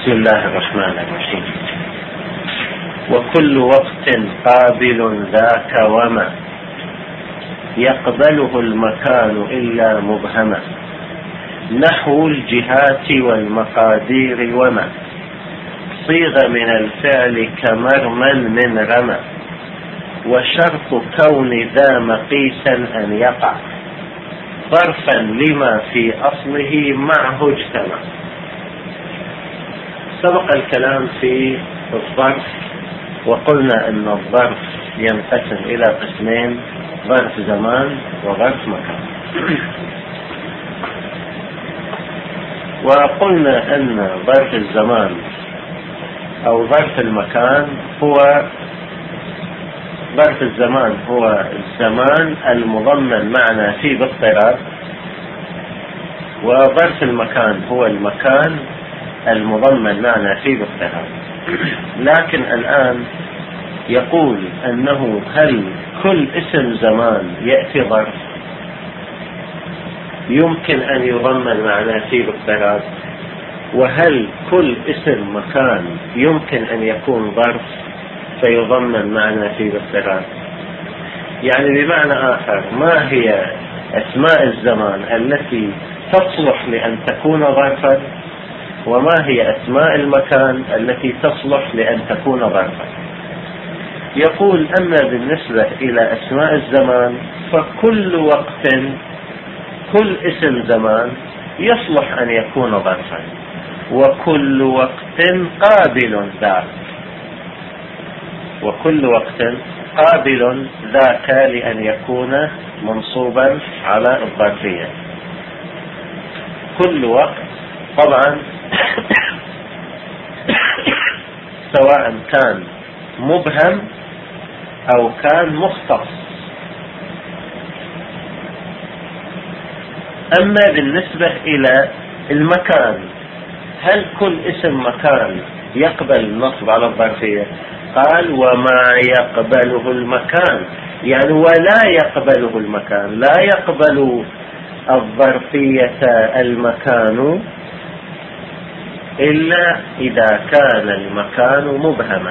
بسم الله الرحمن الرحيم. وكل وقت قابل ذاك وما يقبله المكان إلا مبهما، نحو الجهات والمقادير وما صيغ من الفعل كمرما من رمى، وشرط كون ذا مقيسا أن يقع ظرفا لما في أصله معه اجتمع. سبق الكلام في الظرف وقلنا أن الظرف ينقسم إلى قسمين: ظرف زمان وظرف مكان. وقلنا أن ظرف الزمان أو ظرف المكان ظرف الزمان هو الزمان المضمن معنا فيه باضطراد، وظرف المكان هو المكان المضمن معنا فيه باضطراد. لكن الآن يقول أنه هل كل اسم زمان يأتي ظرف يمكن أن يضمن معنا فيه باضطراد، وهل كل اسم مكان يمكن أن يكون ظرف فيضمن معنا فيه باضطراد؟ يعني بمعنى آخر، ما هي أسماء الزمان التي تصلح لأن تكون ظرفا، وما هي أسماء المكان التي تصلح لأن تكون ظرفا؟ يقول: أما بالنسبة إلى أسماء الزمان فكل وقت، كل اسم زمان يصلح أن يكون ظرفا، وكل وقت قابل ذاك، وكل وقت قابل ذاك لأن يكون منصوبا على الظرفية. كل وقت طبعا سواء كان مبهم أو كان مختص. أما بالنسبة إلى المكان، هل كل اسم مكان يقبل النصب على الظرفية؟ قال: وما يقبله المكان، يعني ولا يقبله المكان، لا يقبل الظرفية المكان إلا إذا كان المكان مبهما.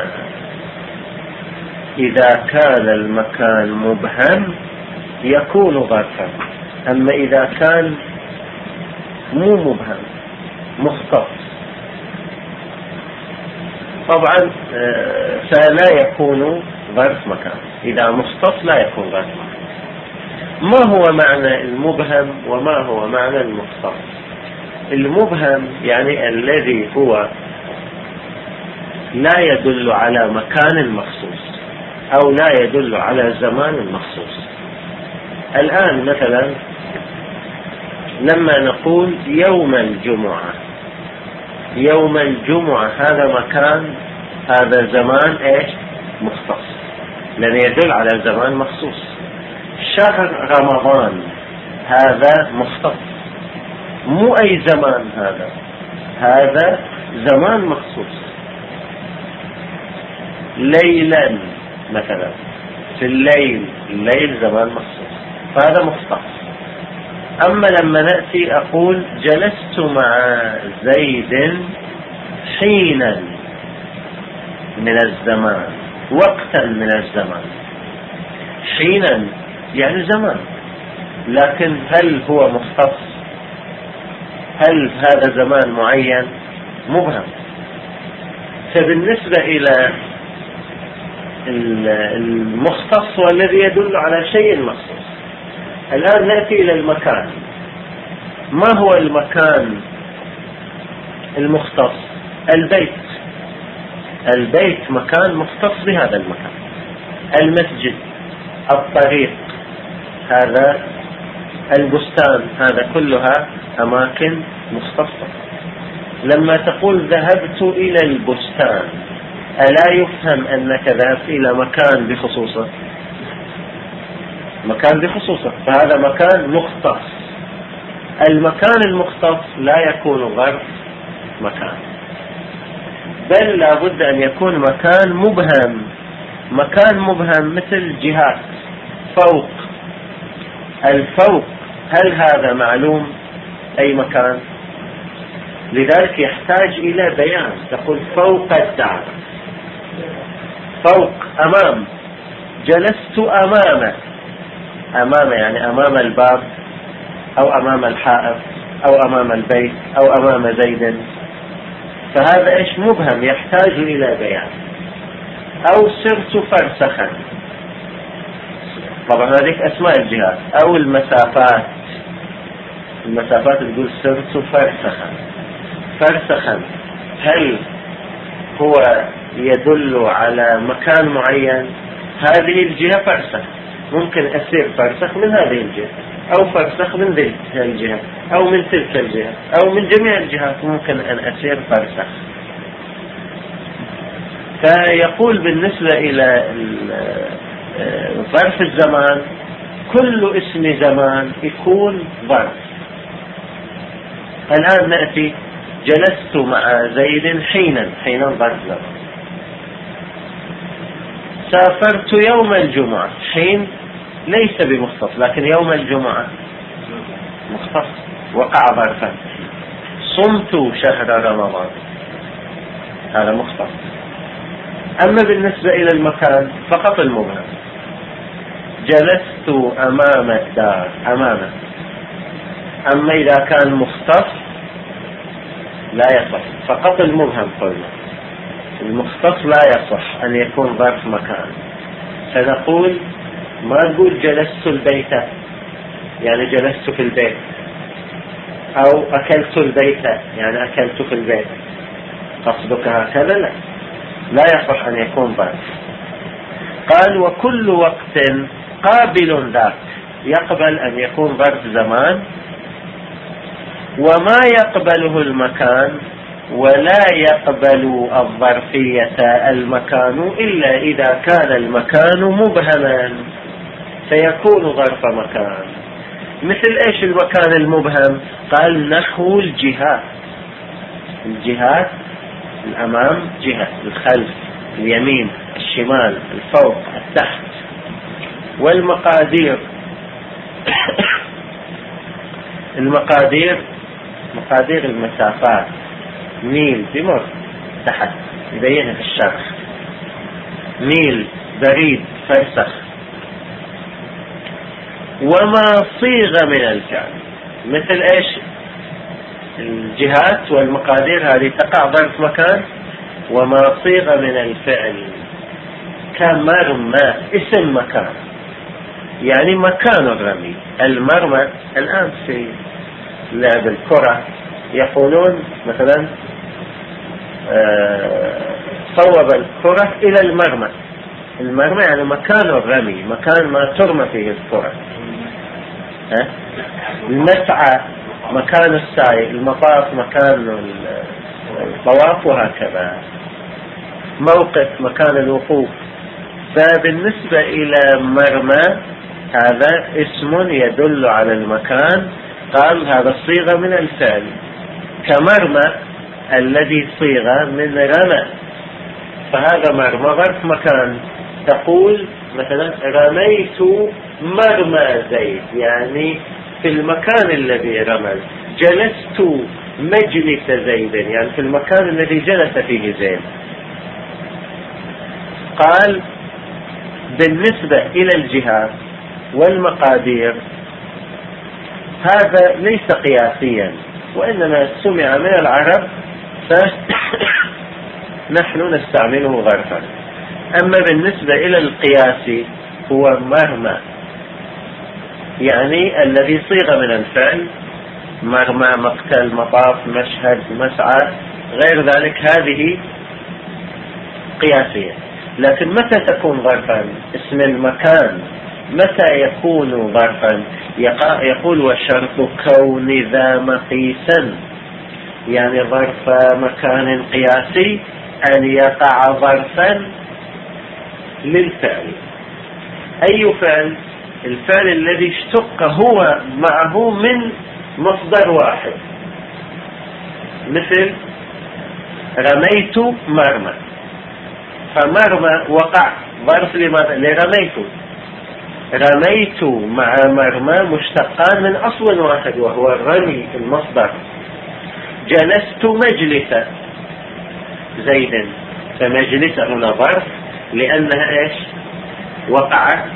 إذا كان المكان مبهم يكون ظرفا، أما إذا كان مو مبهم مختص طبعا فلا يكون ظرف مكان. إذا مختص لا يكون ظرف مكان. ما هو معنى المبهم وما هو معنى المختص؟ المبهم يعني الذي هو لا يدل على مكان مخصوص أو لا يدل على زمان مخصوص. الآن مثلا لما نقول يوم الجمعة، يوم الجمعة هذا مكان، هذا زمان ايش؟ مختص، لأن يدل على زمان مخصوص. شهر رمضان هذا مختص، مو أي زمان، هذا زمان مخصوص. ليلا مثلا، في الليل زمان مخصوص، فهذا مختص. أما لما نأتي أقول جلست مع زيد حينا من الزمان، وقتا من الزمان، حينا يعني زمان، لكن هل هو مختص؟ هل هذا زمان معين؟ مبهم. فبالنسبة إلى المختص والذي يدل على شيء مخصوص. الآن نأتي إلى المكان. ما هو المكان المختص؟ البيت مكان مختص بهذا المكان. المسجد، الطريق، هذا البستان، هذا كلها أماكن مختصة. لما تقول ذهبت إلى البستان، ألا يفهم أنك ذهبت إلى مكان بخصوصه؟ مكان بخصوصه، فهذا مكان مختص. المكان المختص لا يكون ظرف مكان، بل لا بد أن يكون مكان مبهم. مكان مبهم مثل جهات، فوق. الفوق هل هذا معلوم أي مكان؟ لذلك يحتاج إلى بيان. تقول فوق الدار، فوق، أمام، جلست أمامه. أمامه يعني أمام الباب أو أمام الحائط أو أمام البيت أو أمام زيد. فهذا إيش؟ مبهم يحتاج إلى بيان. أو سرت فرسخا، طبعا هذيك أسماء الجهات. أو المسافات، المسافات تقول سرت فرسخا. فرسخا هل هو يدل على مكان معين؟ هذه الجهة فرسخ، ممكن أسير فرسخ من هذه الجهة، أو فرسخ من ذلك الجهة، أو من تلك الجهة، أو من جميع الجهات ممكن أن أسير فرسخ. فيقول بالنسبة إلى ظرف الزمان كل اسم زمان يكون ظرف. الآن نأتي جلست مع زيد حينا، حينا ظرف زمان. سافرت يوم الجمعة، حين ليس بمختص، لكن يوم الجمعة مختص وقع ظرفا. صمت شهر رمضان، هذا مختص. أما بالنسبة إلى المكان فقط المبهم. جلست أمام الدار، أمامه. أما إذا كان مختص لا يصح، فقط المبهم قلنا. المختص لا يصح أن يكون ظرف مكان. فنقول ما نقول جلست البيت يعني جلست في البيت، أو أكلت البيت يعني أكلت في البيت. قصدك هكذا؟ لا يصح أن يكون ظرف. قال وكل وقت قابل ذاك، يقبل أن يكون ظرف زمان. وما يقبله المكان ولا يقبل الظرفية المكان إلا إذا كان المكان مبهما فيكون ظرف مكان. مثل إيش المكان المبهم؟ قال نحو الجهات. الجهات، الأمام جهة، الخلف، اليمين، الشمال، الفوق، التحت. والمقادير المقادير مقادير المسافات، ميل بمر تحت يبينها في الشرح، ميل، بريد، فرسخ. وما صيغ من الفعل، مثل ايش؟ الجهات والمقادير هذه تقع ظرف مكان. وما صيغ من الفعل كمرمى، اسم مكان يعني مكان الرمي. المرمى الآن في لعب الكرة يقولون مثلا صوب الكرة إلى المرمى. المرمى يعني مكان الرمي، مكان ما ترمى فيه الكرة. المسعى مكان السعي، المطاف مكان الطواف، وهكذا. موقف مكان الوقوف. فبالنسبة إلى مرمى هذا اسم يدل على المكان. قال هذا صيغة من الفعل كمرمى الذي صيغة من رمى، فهذا مرمى ظرف مكان. تقول مثلا رميت مرمى زيد يعني في المكان الذي رمى. جلست مجلس زيد يعني في المكان الذي جلس فيه زيد. قال بالنسبة إلى الجهات والمقادير هذا ليس قياسيا، وإنما سمع من العرب فنحن نستعمله ظرفا. أما بالنسبة إلى القياس هو مرمى يعني الذي صيغ من الفعل، مرمى، مقتل، مطاف، مشهد، مسعى، غير ذلك، هذه قياسية. لكن متى تكون ظرفا؟ اسم المكان متى يكون ظرفا؟ يقول وشرط كون ذا مقيسا، يعني ظرف مكان قياسي أن يقع ظرفا للفعل. أي فعل؟ الفعل الذي اشتق هو معه من مصدر واحد. مثل رميت مرمى، فمرمى وقع ظرف لرميت. رميت مع مرمى مشتقان من أصل واحد وهو الرمي، المصدر. جلست مجلس زيد، فمجلس هنا ظرف لأنها إيش؟ وقعت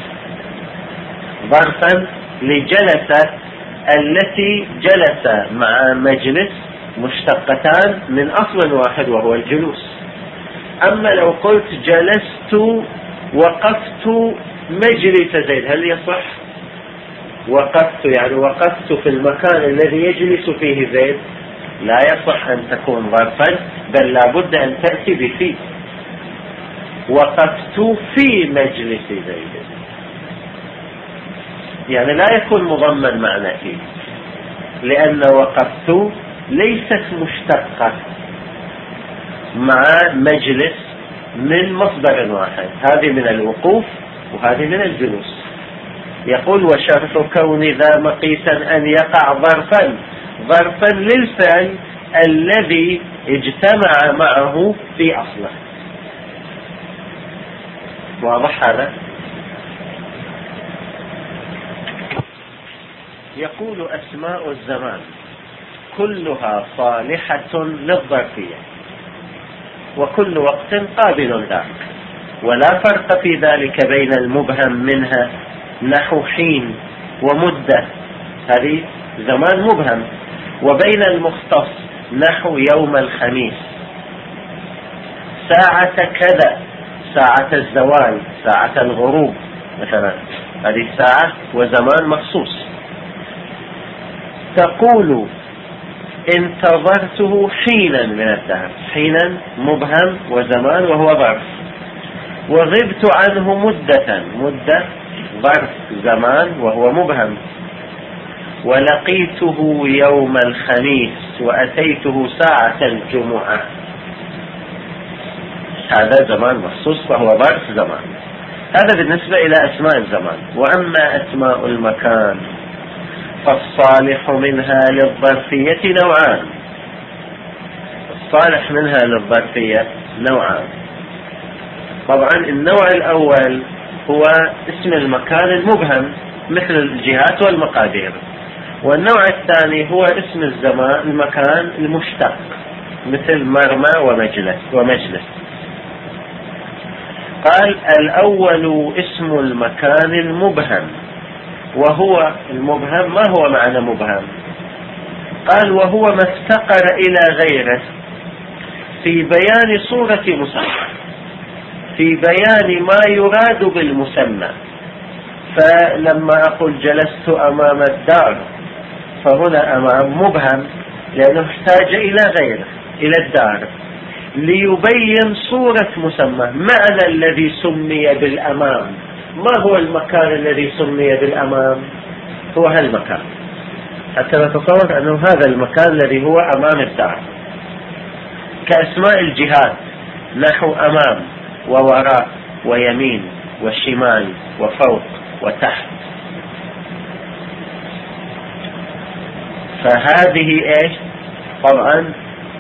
ظرفا لجلس التي جلس مع مجلس مشتقتان من أصل واحد وهو الجلوس. أما لو قلت جلست وقفت مجلس زيد هل يصح؟ وقفت يعني وقفت في المكان الذي يجلس فيه زيد، لا يصح أن تكون ظرفا، بل لا بد أن تأتي بفي. وقفت في مجلس زيد يعني لا يكون مضمن معنى فيه، لأن وقفت ليست مشتقة مع مجلس من مصدر واحد، هذه من الوقوف وهذه من الجلوس. يقول وشرط كون ذا مقيسا أن يقع ظرفا للفعل الذي اجتمع معه في أصله. واضح هذا؟ يقول أسماء الزمان كلها صالحة للظرفية، وكل وقت قابل ذاك، ولا فرق في ذلك بين المبهم منها نحو حين ومدة، هذه زمان مبهم، وبين المختص نحو يوم الخميس، ساعة كذا، ساعة الزوال، ساعة الغروب مثلا، هذه ساعة وزمان مخصوص. تقول انتظرته حينا من الدهر، حينا مبهم وزمان وهو ظرف. وغبت عنه مدة ظرف زمان وهو مبهم. ولقيته يوم الخميس وأتيته ساعة الجمعة، هذا زمان مخصوص فهو ظرف زمان. هذا بالنسبة إلى أسماء الزمان. وأما أسماء المكان فالصالح منها للظرفية نوعان. الصالح منها للظرفية نوعان. طبعا النوع الأول هو اسم المكان المبهم مثل الجهات والمقادير، والنوع الثاني هو اسم الزمان المكان المشتق مثل مرمى ومجلس. قال الأول اسم المكان المبهم، وهو المبهم ما هو معنى مبهم؟ قال وهو ما افتقر إلى غيره في بيان صورة مسمى، في بيان ما يراد بالمسمى. فلما أقول جلست أمام الدار فهنا أمام مبهم لأنه احتاج إلى غيره، إلى الدار، ليبين صورة مسمى. معنى الذي سمي بالأمام، ما هو المكان الذي سمي بالأمام؟ هو هالمكان، حتى نتصور أنه هذا المكان الذي هو أمام الدار. كأسماء الجهات نحو أمام ووراء ويمين وشمال وفوق وتحت. فهذه ايش؟ طبعا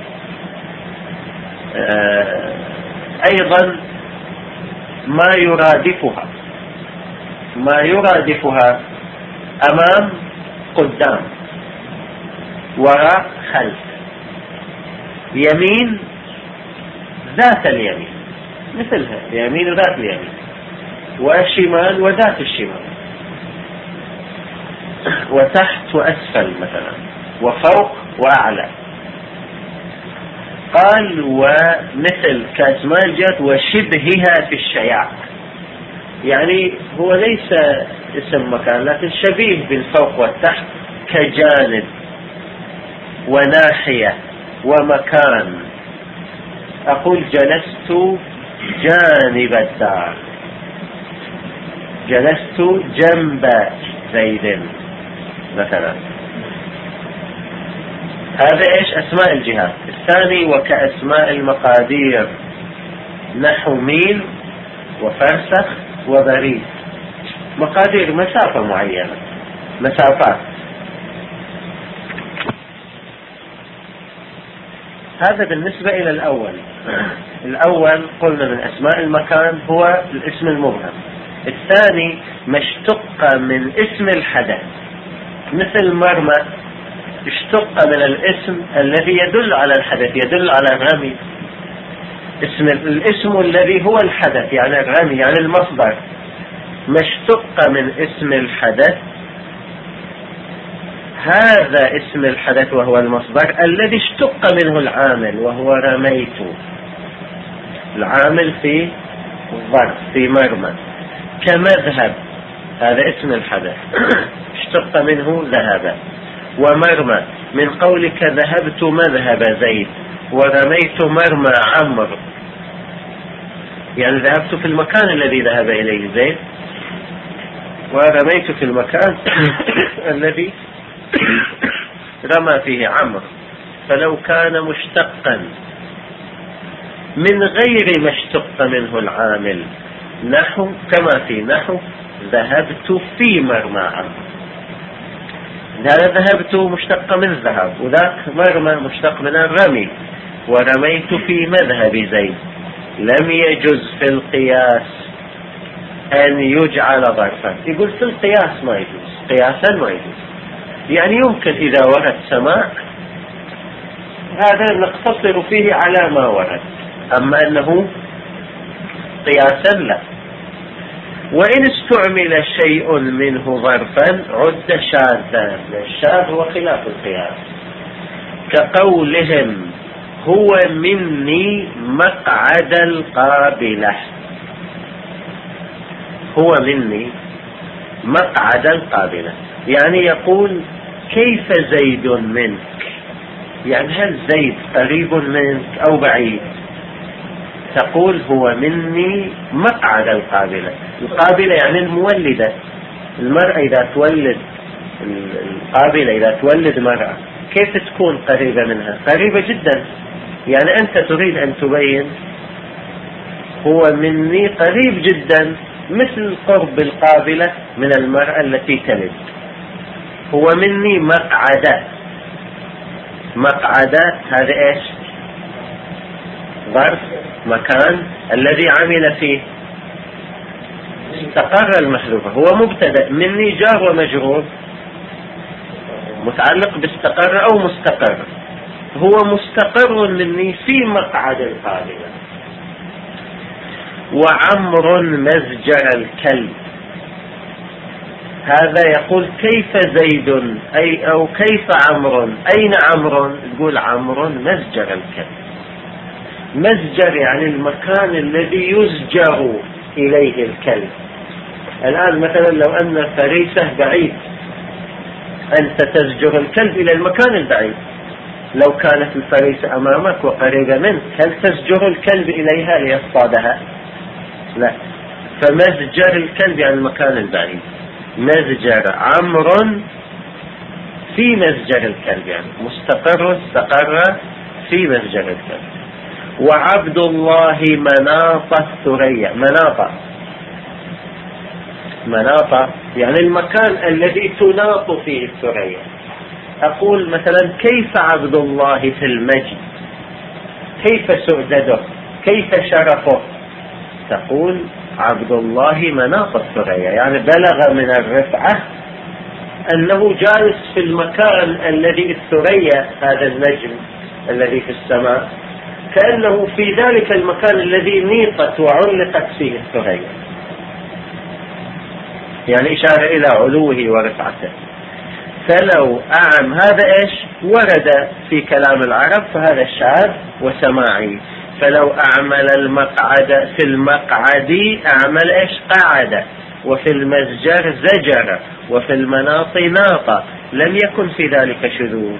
ايضا ما يرادفها امام قدام، وراء خلف، يمين ذات اليمين مثلها يمين ذات اليمين، وشمال وذات الشمال، وتحت وأسفل مثلا، وفوق وأعلى. قال ومثل كأسماء الجهات وشبهها في الشياع، يعني هو ليس اسم مكان لكن شبيه بالفوق والتحت، كجانب وناحية ومكان. أقول جلست جانب الدار، جلست جنب زيد مثلا. هذا ايش؟ اسماء الجهات. الثاني وكأسماء المقادير نحو ميل وفرسخ وبريد، مقادير مسافة معينة، مسافات. هذا بالنسبة إلى الأول. الأول قلنا من أسماء المكان هو الاسم المبهم. الثاني ما اشتق من اسم الحدث مثل مرمى اشتق من الاسم الذي يدل على الحدث، يدل على الرمي. الاسم الذي هو الحدث يعني الرمي يعني المصدر، ما اشتق من اسم الحدث هذا اسم الحدث وهو المصدر الذي اشتق منه العامل وهو رميت. العامل في ظرف في مرمى، كمذهب هذا اسم الحدث اشتق منه ذهب. ومرمى من قولك ذهبت مذهب زيد ورميت مرمى عمرو، يعني ذهبت في المكان الذي ذهب إليه زيد ورميت في المكان الذي رمى فيه عمرو. فلو كان مشتقا من غير ما اشتق منه العامل، نحو كما في نحو ذهبت في مرمى عمرو، هذا ذهبت مشتق من الذهب، وذاك مرمى مشتق من الرمي. ورميت في مذهب زيد، لم يجوز في القياس أن يجعل ظرفا. يقول في القياس ما يجوز، قياسا ما يجوز، يعني يمكن إذا ورد سماع هذا نقتصر فيه على ما ورد، أما أنه قياسا لا. وإن استعمل شيء منه ظرفا عد شاذا، الشاذ هو خلاف القياس، كقولهم هو مني مقعد القابلة. هو مني مقعد القابلة يعني يقول كيف زيد منك، يعني هل زيد قريب منك أو بعيد؟ تقول هو مني مقعد القابلة. القابلة يعني المولدة، المرأة إذا تولد، القابلة إذا تولد مرأة كيف تكون قريبة منها؟ قريبة جدا. يعني أنت تريد أن تبين هو مني قريب جدا، مثل قرب القابلة من المرأة التي تلد. هو مني مقعدة، مقعدة هذا إيش؟ ظرف مكان الذي عمل فيه. استقر المحذوفة هو مبتدأ، مني جار ومجرور متعلق باستقر أو مستقر. هو مستقر مني في مقعد القابلة. وعمر مزجر الكلب، هذا يقول كيف زيد أو كيف عمر، أين عمر؟ تقول عمر مزجر الكلب. مزجر يعني المكان الذي يزجر إليه الكلب. الآن مثلا لو أن فريسة بعيد، أنت تزجر الكلب إلى المكان البعيد. لو كانت الفريسة أمامك وقريبة منك هل تزجر الكلب إليها ليصطادها؟ لا. فمزجر الكلب يعني المكان البعيد. مزجر عمر في مزجر الكلب يعني مستقر، استقر في مزجر الكلب. وعبد الله مناط الثريا، مناط يعني المكان الذي تناط فيه الثريا. أقول مثلا كيف عبد الله في المجد، كيف سؤدده، كيف شرفه؟ تقول عبد الله مناط الثريا يعني بلغ من الرفعة أنه جالس في المكان الذي الثريا، هذا النجم الذي في السماء، كأنه في ذلك المكان الذي نيطت وعلقت فيه الثريا، يعني إشارة إلى علوه ورفعته. فلو أعم هذا إيش ورد في كلام العرب، فهذا شاذ وسماعي. فلو أعمل المقعد في المقعد أعمل إيش قعد، وفي المزجر زجر، وفي المناط ناط، لم يكن في ذلك شذوذ.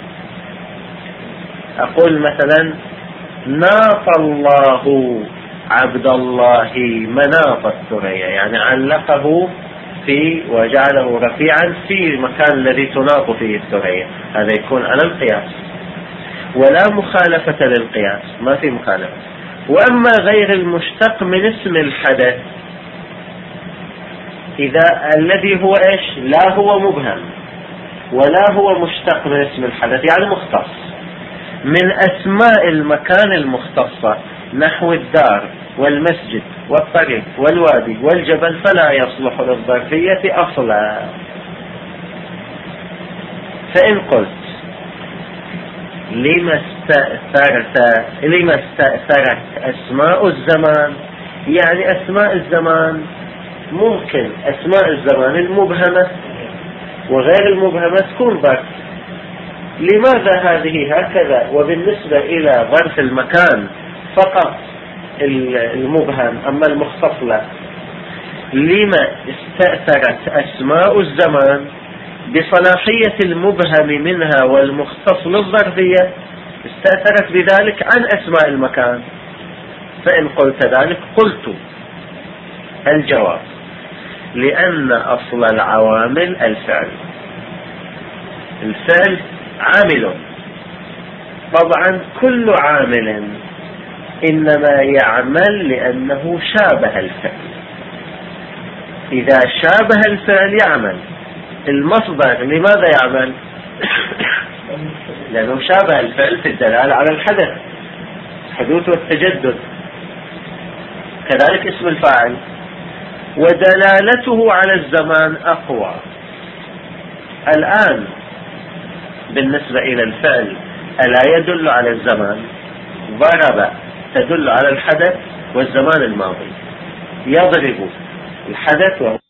أقول مثلا ناط الله عبد الله مناط الثريا يعني علقه في وجعله رفيعا في المكان الذي تناط فيه الثريا، هذا يكون على القياس ولا مخالفة للقياس، ما في مخالفة. وأما غير المشتق من اسم الحدث إذا الذي هو إيش لا هو مبهم ولا هو مشتق من اسم الحدث يعني مختص من أسماء المكان المختصة، نحو الدار والمسجد والطريق والوادي والجبل، فلا يصلح للظرفية أصلا. فإن قلت لما استأثرت أسماء الزمان؟ يعني أسماء الزمان ممكن أسماء الزمان المبهمة وغير المبهمة تكون ظرف. لماذا هذه هكذا وبالنسبة إلى ظرف المكان فقط المبهم أما المختص لا؟ لما استأثرت أسماء الزمان بصلاحية المبهم منها والمختص للظرفية، استأثرت بذلك عن أسماء المكان؟ فإن قلت ذلك قلت الجواب لأن أصل العوامل الفعل عامل، طبعا كل عامل إنما يعمل لأنه شابه الفعل. إذا شابه الفعل يعمل. المصدر لماذا يعمل؟ لأنه شابه الفعل في الدلالة على الحدث، الحدوث والتجدد. كذلك اسم الفاعل ودلالته على الزمان أقوى. الآن بالنسبة إلى الفعل ألا يدل على الزمان؟ ضرب تدل على الحدث والزمان الماضي، يضرب الحدث وهو